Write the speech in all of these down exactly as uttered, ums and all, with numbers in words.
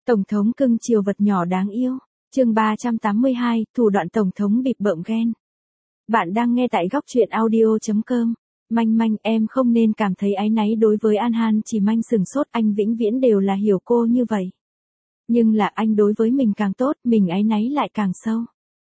Tổng thống cưng chiều vật nhỏ đáng yêu. Chương ba trăm tám mươi hai, thủ đoạn tổng thống bịp bợm ghen. Bạn đang nghe tại góc truyện audio chấm com. Manh manh, em không nên cảm thấy áy náy đối với An Han, chỉ manh sừng sốt, anh vĩnh viễn đều là hiểu cô như vậy. Nhưng là anh đối với mình càng tốt, mình áy náy lại càng sâu.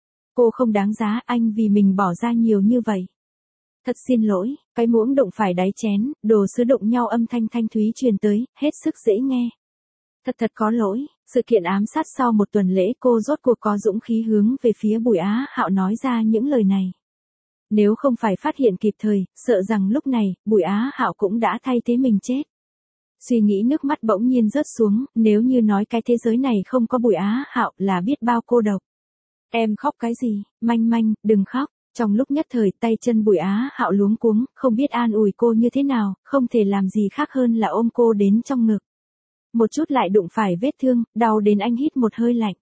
Cô không đáng giá anh vì mình bỏ ra nhiều như vậy. Thật xin lỗi, cái muỗng đụng phải đáy chén, đồ sứ đụng nhau âm thanh thanh thúy truyền tới, hết sức dễ nghe. Thật thật có lỗi, sự kiện ám sát sau một tuần lễ cô rốt cuộc có dũng khí hướng về phía Bùi Á Hạo nói ra những lời này. Nếu không phải phát hiện kịp thời, sợ rằng lúc này, Bùi Á Hạo cũng đã thay thế mình chết. Suy nghĩ nước mắt bỗng nhiên rớt xuống, nếu như nói cái thế giới này không có Bùi Á Hạo là biết bao cô độc. Em khóc cái gì, manh manh, đừng khóc. Trong lúc nhất thời tay chân Bùi Á Hạo luống cuống, không biết an ủi cô như thế nào, không thể làm gì khác hơn là ôm cô đến trong ngực. Một chút lại đụng phải vết thương, đau đến anh hít một hơi lạnh.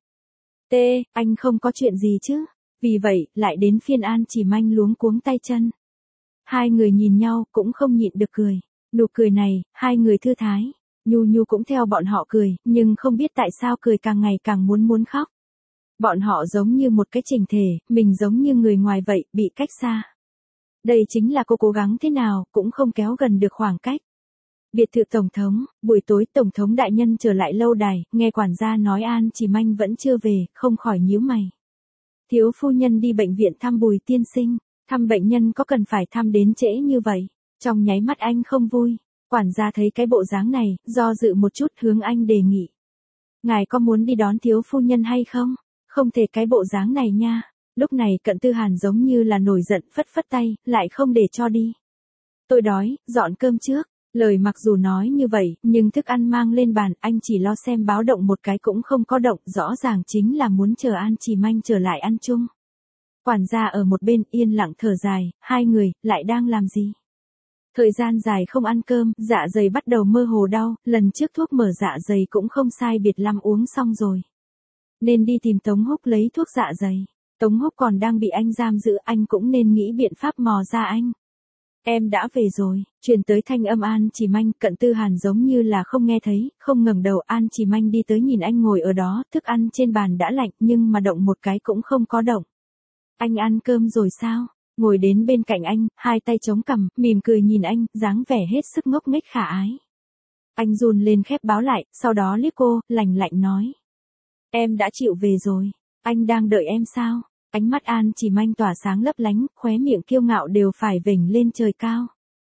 Tê, anh không có chuyện gì chứ? Vì vậy, lại đến phiên An Chỉ Manh luống cuống tay chân. Hai người nhìn nhau, cũng không nhịn được cười. Nụ cười này, hai người thư thái. Nhu Nhu cũng theo bọn họ cười, nhưng không biết tại sao cười càng ngày càng muốn muốn khóc. Bọn họ giống như một cái chỉnh thể, mình giống như người ngoài vậy, bị cách xa. Đây chính là cô cố gắng thế nào, cũng không kéo gần được khoảng cách. Biệt thự tổng thống, buổi tối tổng thống đại nhân trở lại lâu đài, nghe quản gia nói An Chỉ Manh vẫn chưa về, không khỏi nhíu mày. Thiếu phu nhân đi bệnh viện thăm Bùi tiên sinh, thăm bệnh nhân có cần phải thăm đến trễ như vậy? Trong nháy mắt anh không vui, quản gia thấy cái bộ dáng này, do dự một chút hướng anh đề nghị. Ngài có muốn đi đón thiếu phu nhân hay không? Không thể cái bộ dáng này nha. Lúc này Cận Tư Hàn giống như là nổi giận phất phất tay, lại không để cho đi. Tôi đói, dọn cơm trước. Lời mặc dù nói như vậy, nhưng thức ăn mang lên bàn, anh chỉ lo xem báo động một cái cũng không có động, rõ ràng chính là muốn chờ An Chỉ Manh trở lại ăn chung. Quản gia ở một bên yên lặng thở dài, hai người, lại đang làm gì? Thời gian dài không ăn cơm, dạ dày bắt đầu mơ hồ đau, lần trước thuốc mở dạ dày cũng không sai biệt lắm uống xong rồi. Nên đi tìm Tống Húc lấy thuốc dạ dày. Tống Húc còn đang bị anh giam giữ, anh cũng nên nghĩ biện pháp mò ra anh. Em đã về rồi, truyền tới thanh âm An Chỉ Manh, Cận Tư Hàn giống như là không nghe thấy, không ngẩng đầu. An Chỉ Manh đi tới nhìn anh ngồi ở đó, thức ăn trên bàn đã lạnh nhưng mà động một cái cũng không có động. Anh ăn cơm rồi sao? Ngồi đến bên cạnh anh, hai tay chống cằm, mỉm cười nhìn anh, dáng vẻ hết sức ngốc nghếch khả ái. Anh run lên khép báo lại, sau đó liếc cô, lạnh lạnh nói. Em đã chịu về rồi, anh đang đợi em sao? Ánh mắt An Chỉ Manh tỏa sáng lấp lánh, khóe miệng kiêu ngạo đều phải vểnh lên trời cao.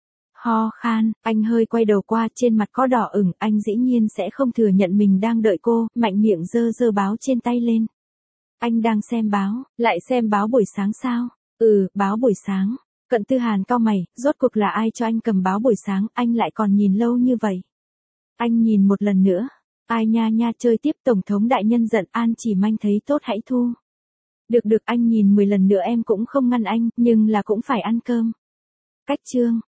Ho khan, anh hơi quay đầu qua, trên mặt có đỏ ửng, anh dĩ nhiên sẽ không thừa nhận mình đang đợi cô, mạnh miệng giơ giơ báo trên tay lên. Anh đang xem báo, lại xem báo buổi sáng sao? Ừ, báo buổi sáng. Cận Tư Hàn cau mày, rốt cuộc là ai cho anh cầm báo buổi sáng, anh lại còn nhìn lâu như vậy. Anh nhìn một lần nữa. Ai nha nha, chơi tiếp. Tổng thống đại nhân giận. An Chỉ Manh thấy tốt hãy thu. Được được, anh nhìn mười lần nữa em cũng không ngăn anh, nhưng là cũng phải ăn cơm. Cách chương.